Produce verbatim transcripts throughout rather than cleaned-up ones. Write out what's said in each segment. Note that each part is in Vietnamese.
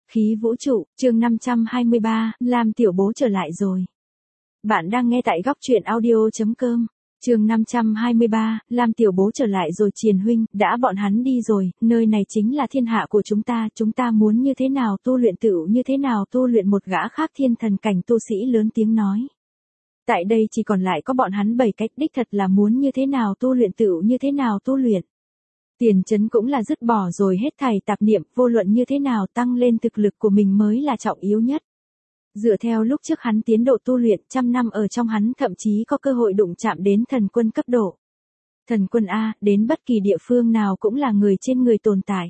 Khí vũ trụ, chương năm trăm hai mươi ba, Lam tiểu bố trở lại rồi. Bạn đang nghe tại góc truyện audio chấm com. Chương năm trăm hai mươi ba, Lam tiểu bố trở lại rồi Triền huynh, đã bọn hắn đi rồi, nơi này chính là thiên hạ của chúng ta, chúng ta muốn như thế nào tu luyện tựu như thế nào tu luyện, một gã khác thiên thần cảnh tu sĩ lớn tiếng nói. Tại đây chỉ còn lại có bọn hắn bảy cách, đích thật là muốn như thế nào tu luyện tựu như thế nào tu luyện. Tiền Chấn cũng là dứt bỏ rồi hết thảy tạp niệm, vô luận như thế nào tăng lên thực lực của mình mới là trọng yếu nhất. Dựa theo lúc trước hắn tiến độ tu luyện, trăm năm ở trong hắn thậm chí có cơ hội đụng chạm đến thần quân cấp độ. Thần quân A, đến bất kỳ địa phương nào cũng là người trên người tồn tại.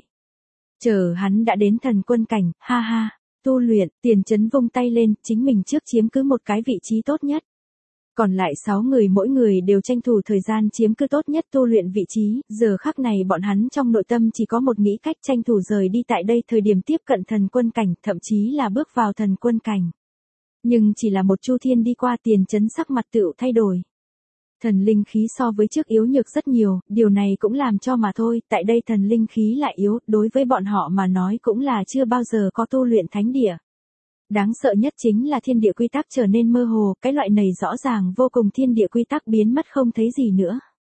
Chờ hắn đã đến thần quân cảnh, ha ha, tu luyện, Tiền Chấn vung tay lên, chính mình trước chiếm cứ một cái vị trí tốt nhất. Còn lại sáu người mỗi người đều tranh thủ thời gian chiếm cứ tốt nhất tu luyện vị trí, giờ khắc này bọn hắn trong nội tâm chỉ có một nghĩ cách tranh thủ rời đi tại đây thời điểm tiếp cận thần quân cảnh, thậm chí là bước vào thần quân cảnh. Nhưng chỉ là một chu thiên đi qua, Tiền Chấn sắc mặt tựu thay đổi. Thần linh khí so với trước yếu nhược rất nhiều, điều này cũng làm cho mà thôi, tại đây thần linh khí lại yếu, đối với bọn họ mà nói cũng là chưa bao giờ có tu luyện thánh địa. Đáng sợ nhất chính là thiên địa quy tắc trở nên mơ hồ, cái loại này rõ ràng vô cùng thiên địa quy tắc biến mất không thấy gì nữa.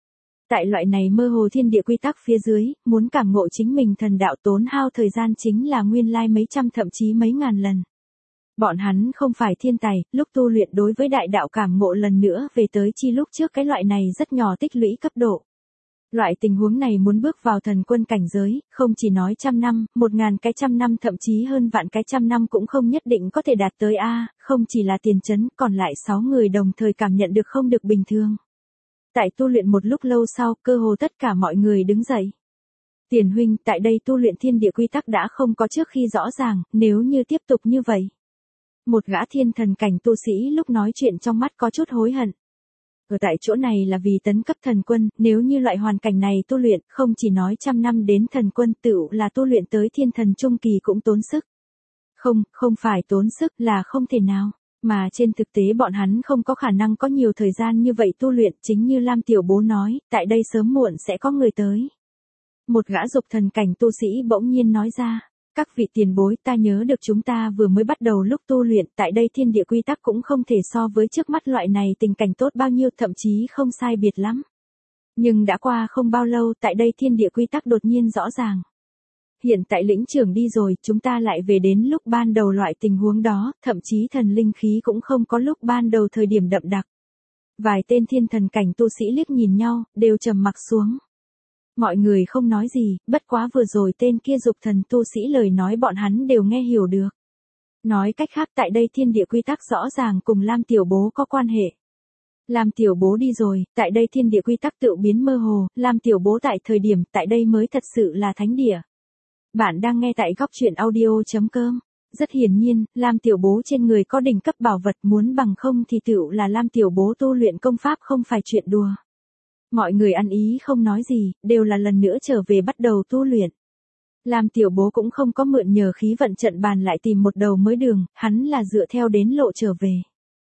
Tại loại này mơ hồ thiên địa quy tắc phía dưới, muốn cảm ngộ chính mình thần đạo tốn hao thời gian chính là nguyên lai mấy trăm thậm chí mấy ngàn lần. Bọn hắn không phải thiên tài, lúc tu luyện đối với đại đạo cảm ngộ lần nữa về tới chi lúc trước cái loại này rất nhỏ tích lũy cấp độ. Loại tình huống này muốn bước vào thần quân cảnh giới, không chỉ nói trăm năm, một ngàn cái trăm năm thậm chí hơn vạn cái trăm năm cũng không nhất định có thể đạt tới A, không chỉ là Tiền Chấn, còn lại sáu người đồng thời cảm nhận được không được bình thường. Tại tu luyện một lúc lâu sau, cơ hồ tất cả mọi người đứng dậy. Tiền huynh, tại đây tu luyện thiên địa quy tắc đã không có trước khi rõ ràng, nếu như tiếp tục như vậy. Một gã thiên thần cảnh tu sĩ lúc nói chuyện trong mắt có chút hối hận. Ở tại chỗ này là vì tấn cấp thần quân, nếu như loại hoàn cảnh này tu luyện, không chỉ nói trăm năm đến thần quân, tựu là tu luyện tới thiên thần trung kỳ cũng tốn sức. Không, không phải tốn sức, là không thể nào. Mà trên thực tế bọn hắn không có khả năng có nhiều thời gian như vậy tu luyện, chính như Lam tiểu bố nói, tại đây sớm muộn sẽ có người tới. Một gã dục thần cảnh tu sĩ bỗng nhiên nói ra. Các vị tiền bối, ta nhớ được chúng ta vừa mới bắt đầu lúc tu luyện, tại đây thiên địa quy tắc cũng không thể so với trước mắt loại này tình cảnh tốt bao nhiêu, thậm chí không sai biệt lắm. Nhưng đã qua không bao lâu, tại đây thiên địa quy tắc đột nhiên rõ ràng. Hiện tại lĩnh trưởng đi rồi, chúng ta lại về đến lúc ban đầu loại tình huống đó, thậm chí thần linh khí cũng không có lúc ban đầu thời điểm đậm đặc. Vài tên thiên thần cảnh tu sĩ liếc nhìn nhau, đều trầm mặc xuống. Mọi người không nói gì, bất quá vừa rồi tên kia dục thần tu sĩ lời nói bọn hắn đều nghe hiểu được. Nói cách khác tại đây thiên địa quy tắc rõ ràng cùng Lam tiểu bố có quan hệ. Lam tiểu bố đi rồi, tại đây thiên địa quy tắc tự biến mơ hồ, Lam tiểu bố tại thời điểm tại đây mới thật sự là thánh địa. Bạn đang nghe tại góc truyện audio chấm com. Rất hiển nhiên, Lam tiểu bố trên người có đỉnh cấp bảo vật, muốn bằng không thì tựu là Lam tiểu bố tu luyện công pháp không phải chuyện đùa. Mọi người ăn ý không nói gì, đều là lần nữa trở về bắt đầu tu luyện. Lam tiểu bố cũng không có mượn nhờ khí vận trận bàn lại tìm một đầu mới đường, hắn là dựa theo đến lộ trở về.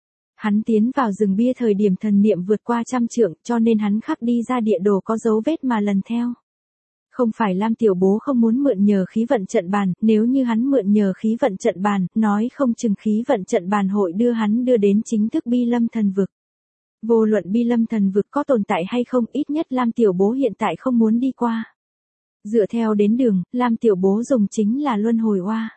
Hắn tiến vào rừng bia thời điểm thần niệm vượt qua trăm trượng, cho nên hắn khắc đi ra địa đồ có dấu vết mà lần theo. Không phải Lam tiểu bố không muốn mượn nhờ khí vận trận bàn, nếu như hắn mượn nhờ khí vận trận bàn, nói không chừng khí vận trận bàn hội đưa hắn đưa đến chính thức Bi Lâm thần vực. Vô luận Bi Lâm thần vực có tồn tại hay không, ít nhất Lam tiểu bố hiện tại không muốn đi qua. Dựa theo đến đường, Lam tiểu bố dùng chính là luân hồi oa.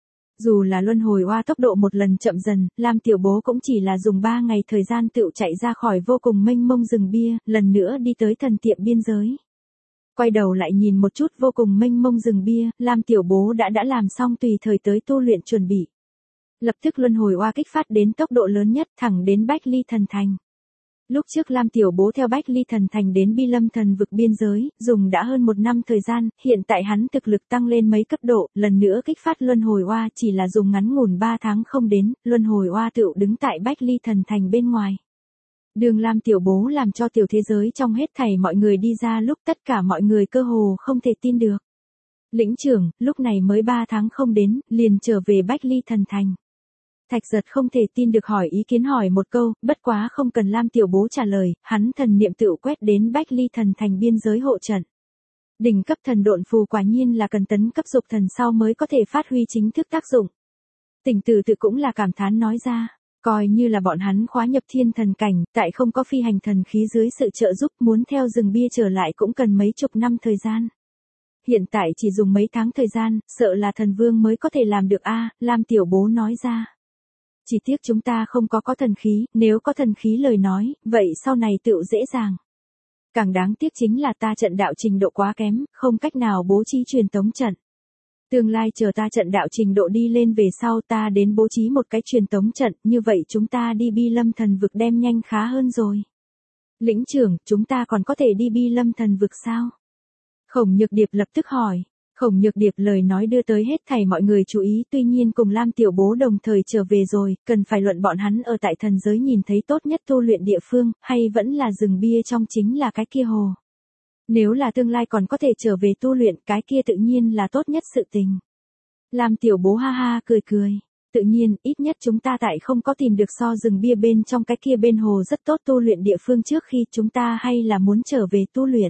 Dù là luân hồi oa tốc độ một lần chậm dần, Lam tiểu bố cũng chỉ là dùng ba ngày thời gian tựu chạy ra khỏi vô cùng mênh mông rừng bia, lần nữa đi tới thần tiệm biên giới. Quay đầu lại nhìn một chút vô cùng mênh mông rừng bia, Lam tiểu bố đã đã làm xong tùy thời tới tu luyện chuẩn bị. Lập tức luân hồi oa kích phát đến tốc độ lớn nhất thẳng đến Bách Ly thần thành. Lúc trước Lam tiểu bố theo Bách Ly thần thành đến Bi Lâm thần vực biên giới, dùng đã hơn một năm thời gian, hiện tại hắn thực lực tăng lên mấy cấp độ, lần nữa kích phát luân hồi oa chỉ là dùng ngắn ngủn ba tháng không đến, luân hồi oa tựu đứng tại Bách Ly thần thành bên ngoài. Đường Lam tiểu bố làm cho tiểu thế giới trong hết thảy mọi người đi ra lúc tất cả mọi người cơ hồ không thể tin được. Lĩnh trưởng, lúc này mới ba tháng không đến, liền trở về Bách Ly thần thành. Thạch Giật không thể tin được hỏi ý kiến hỏi một câu, bất quá không cần Lam tiểu bố trả lời, hắn thần niệm tựu quét đến Bách Ly thần thành biên giới hộ trận. Đỉnh cấp thần độn phù quả nhiên là cần tấn cấp dục thần sau mới có thể phát huy chính thức tác dụng. Tỉnh Tử tự cũng là cảm thán nói ra, coi như là bọn hắn khóa nhập thiên thần cảnh, tại không có phi hành thần khí dưới sự trợ giúp muốn theo rừng bia trở lại cũng cần mấy chục năm thời gian. Hiện tại chỉ dùng mấy tháng thời gian, sợ là thần vương mới có thể làm được a, Lam tiểu bố nói ra. Chỉ tiếc chúng ta không có có thần khí, nếu có thần khí lời nói, vậy sau này tựu dễ dàng. Càng đáng tiếc chính là ta trận đạo trình độ quá kém, không cách nào bố trí truyền tống trận. Tương lai chờ ta trận đạo trình độ đi lên về sau ta đến bố trí một cái truyền tống trận, như vậy chúng ta đi Bi Lâm thần vực đem nhanh khá hơn rồi. Lĩnh trưởng, chúng ta còn có thể đi Bi Lâm thần vực sao? Khổng Nhược Điệp lập tức hỏi. Khổng Nhược Điệp lời nói đưa tới hết thảy mọi người chú ý, tuy nhiên cùng Lam tiểu bố đồng thời trở về rồi, cần phải luận bọn hắn ở tại thần giới nhìn thấy tốt nhất tu luyện địa phương, hay vẫn là rừng bia trong chính là cái kia hồ. Nếu là tương lai còn có thể trở về tu luyện, cái kia tự nhiên là tốt nhất sự tình. Lam tiểu bố ha ha cười cười. Tự nhiên, ít nhất chúng ta tại không có tìm được so rừng bia bên trong cái kia bên hồ rất tốt tu luyện địa phương trước khi chúng ta hay là muốn trở về tu luyện.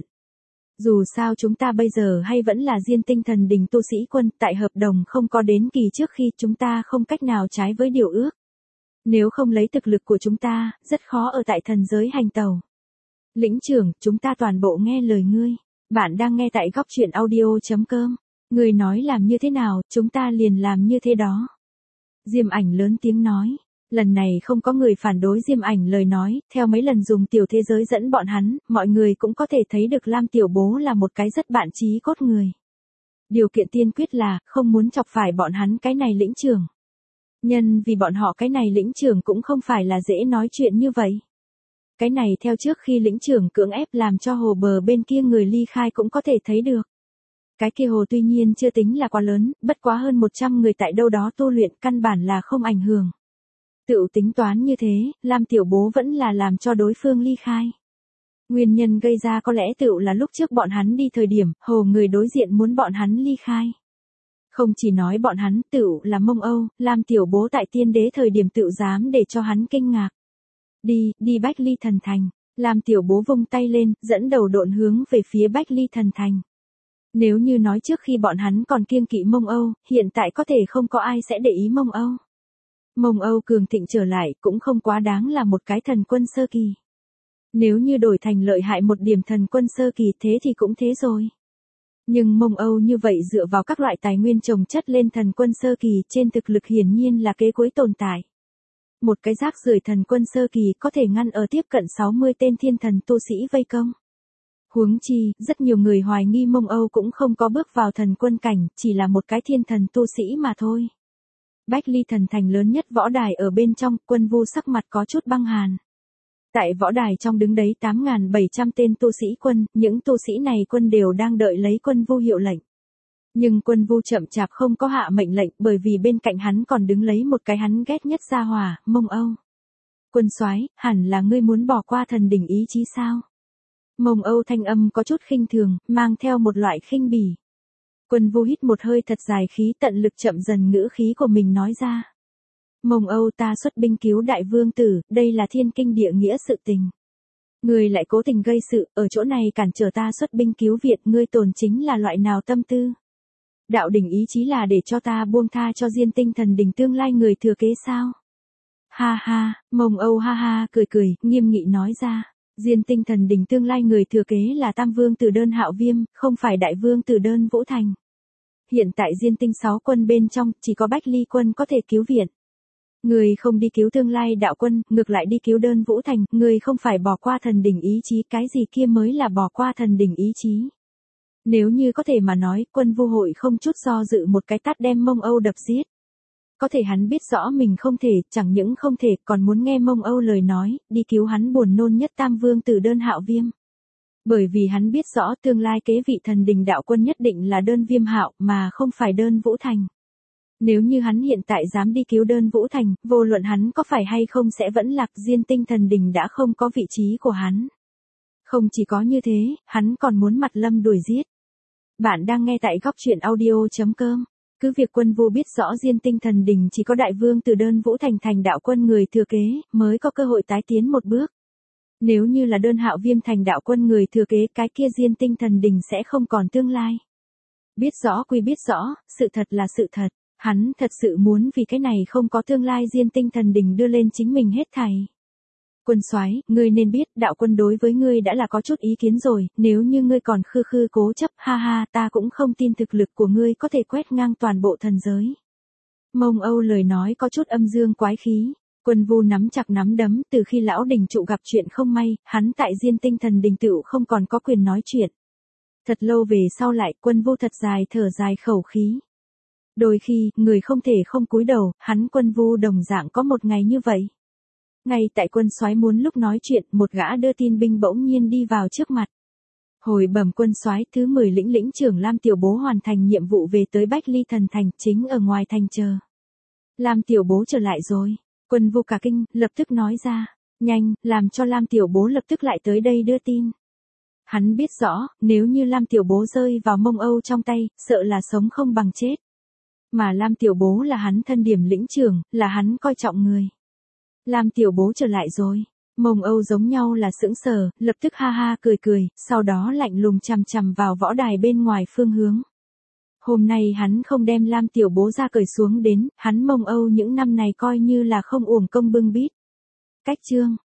Dù sao chúng ta bây giờ hay vẫn là Diên Tinh Thần Đình tu sĩ quân, tại hợp đồng không có đến kỳ trước khi chúng ta không cách nào trái với điều ước. Nếu không lấy thực lực của chúng ta, rất khó ở tại thần giới hành tàu. Lĩnh trưởng, chúng ta toàn bộ nghe lời ngươi. Bạn đang nghe tại góc truyện audio chấm com. Ngươi nói làm như thế nào, chúng ta liền làm như thế đó. Diêm Ảnh lớn tiếng nói. Lần này không có người phản đối Diêm Ảnh lời nói, theo mấy lần dùng tiểu thế giới dẫn bọn hắn, mọi người cũng có thể thấy được Lam tiểu bố là một cái rất bạn chí cốt người. Điều kiện tiên quyết là, không muốn chọc phải bọn hắn cái này lĩnh trưởng. Nhân vì bọn họ cái này lĩnh trưởng cũng không phải là dễ nói chuyện như vậy. Cái này theo trước khi lĩnh trưởng cưỡng ép làm cho hồ bờ bên kia người ly khai cũng có thể thấy được. Cái kia hồ tuy nhiên chưa tính là quá lớn, bất quá hơn một trăm người tại đâu đó tu luyện căn bản là không ảnh hưởng. Tự tính toán như thế, Lam tiểu bố vẫn là làm cho đối phương ly khai. Nguyên nhân gây ra có lẽ tự là lúc trước bọn hắn đi thời điểm, hồ người đối diện muốn bọn hắn ly khai. Không chỉ nói bọn hắn, tự là Mông Âu, Lam tiểu bố tại tiên đế thời điểm tự dám để cho hắn kinh ngạc. Đi, đi Bách Ly Thần Thành. Lam tiểu bố vung tay lên, dẫn đầu độn hướng về phía Bách Ly Thần Thành. Nếu như nói trước khi bọn hắn còn kiêng kỵ Mông Âu, hiện tại có thể không có ai sẽ để ý Mông Âu. Mông Âu cường thịnh trở lại cũng không quá đáng là một cái thần quân sơ kỳ. Nếu như đổi thành lợi hại một điểm thần quân sơ kỳ thế thì cũng thế rồi. Nhưng Mông Âu như vậy dựa vào các loại tài nguyên trồng chất lên thần quân sơ kỳ trên thực lực hiển nhiên là kế cuối tồn tại. Một cái rác rưởi thần quân sơ kỳ có thể ngăn ở tiếp cận sáu mươi tên thiên thần tu sĩ vây công. Huống chi, rất nhiều người hoài nghi Mông Âu cũng không có bước vào thần quân cảnh, chỉ là một cái thiên thần tu sĩ mà thôi. Bách Ly Thần Thành lớn nhất võ đài ở bên trong, Quân Vu sắc mặt có chút băng hàn. Tại võ đài trong đứng đấy tám nghìn bảy trăm tên tu sĩ quân, những tu sĩ này quân đều đang đợi lấy Quân Vu hiệu lệnh. Nhưng Quân Vu chậm chạp không có hạ mệnh lệnh bởi vì bên cạnh hắn còn đứng lấy một cái hắn ghét nhất gia hỏa, Mông Âu. Quân soái, hẳn là ngươi muốn bỏ qua thần đỉnh ý chí sao? Mông Âu thanh âm có chút khinh thường, mang theo một loại khinh bỉ. Quân Vu hít một hơi thật dài khí tận lực chậm dần ngữ khí của mình nói ra. Mông Âu ta xuất binh cứu đại vương tử, đây là thiên kinh địa nghĩa sự tình. Ngươi lại cố tình gây sự, ở chỗ này cản trở ta xuất binh cứu viện, ngươi tồn chính là loại nào tâm tư? Đạo đỉnh ý chí là để cho ta buông tha cho Diên Tinh Thần Đình tương lai người thừa kế sao? Ha ha, Mông Âu ha ha cười cười, nghiêm nghị nói ra. Diên Tinh Thần Đình tương lai người thừa kế là Tam Vương Tử Đơn Hạo Viêm, không phải Đại Vương Tử Đơn Vũ Thành. Hiện tại Diên Tinh sáu quân bên trong, chỉ có Bách Ly quân có thể cứu viện. Người không đi cứu tương lai đạo quân, ngược lại đi cứu Đơn Vũ Thành, người không phải bỏ qua thần đỉnh ý chí, cái gì kia mới là bỏ qua thần đỉnh ý chí. Nếu như có thể mà nói, Quân Vu hội không chút do dự một cái tát đem Mông Âu đập giết. Có thể hắn biết rõ mình không thể, chẳng những không thể, còn muốn nghe Mông Âu lời nói, đi cứu hắn buồn nôn nhất Tam Vương Tử Đơn Hạo Viêm. Bởi vì hắn biết rõ tương lai kế vị thần đình đạo quân nhất định là Đơn Viêm Hạo mà không phải Đơn Vũ Thành. Nếu như hắn hiện tại dám đi cứu Đơn Vũ Thành, vô luận hắn có phải hay không sẽ vẫn lạc, Diên Tinh Thần Đình đã không có vị trí của hắn. Không chỉ có như thế, hắn còn muốn mặt lâm đuổi giết. Bạn đang nghe tại góc truyện audio chấm com. Cứ việc Quân Vu biết rõ Diên Tinh Thần Đình chỉ có đại vương từ Đơn Vũ Thành thành đạo quân người thừa kế, mới có cơ hội tái tiến một bước. Nếu như là đơn Hạo Viêm thành đạo quân người thừa kế, cái kia Diên Tinh Thần Đình sẽ không còn tương lai. Biết rõ quy biết rõ, sự thật là sự thật, hắn thật sự muốn vì cái này không có tương lai Diên Tinh Thần Đình đưa lên chính mình hết thảy. Quân soái, ngươi nên biết, đạo quân đối với ngươi đã là có chút ý kiến rồi, nếu như ngươi còn khư khư cố chấp, ha ha, ta cũng không tin thực lực của ngươi có thể quét ngang toàn bộ thần giới. Mông Âu lời nói có chút âm dương quái khí. Quân Vu nắm chặt nắm đấm, từ khi lão đình trụ gặp chuyện không may, hắn tại Diên Tinh Thần Đình tựu không còn có quyền nói chuyện. Thật lâu về sau lại, Quân Vu thật dài thở dài khẩu khí. Đôi khi, người không thể không cúi đầu, hắn Quân Vu đồng dạng có một ngày như vậy. Ngay tại quân soái muốn lúc nói chuyện, một gã đưa tin binh bỗng nhiên đi vào trước mặt. Hồi bẩm quân soái, thứ mười lĩnh lĩnh trưởng Lam Tiểu Bố hoàn thành nhiệm vụ về tới Bách Ly Thần Thành, chính ở ngoài thành chờ. Lam Tiểu Bố trở lại rồi. Quân Vu cả kinh, lập tức nói ra. Nhanh, làm cho Lam Tiểu Bố lập tức lại tới đây đưa tin. Hắn biết rõ, nếu như Lam Tiểu Bố rơi vào Mông Âu trong tay, sợ là sống không bằng chết. Mà Lam Tiểu Bố là hắn thân điểm lĩnh trưởng, là hắn coi trọng người. Lam Tiểu Bố trở lại rồi. Mông Âu giống nhau là sững sờ, lập tức ha ha cười cười, sau đó lạnh lùng chằm chằm vào võ đài bên ngoài phương hướng. Hôm nay hắn không đem Lam Tiểu Bố ra cởi xuống đến, hắn Mông Âu những năm này coi như là không uổng công bưng bít. Cách chương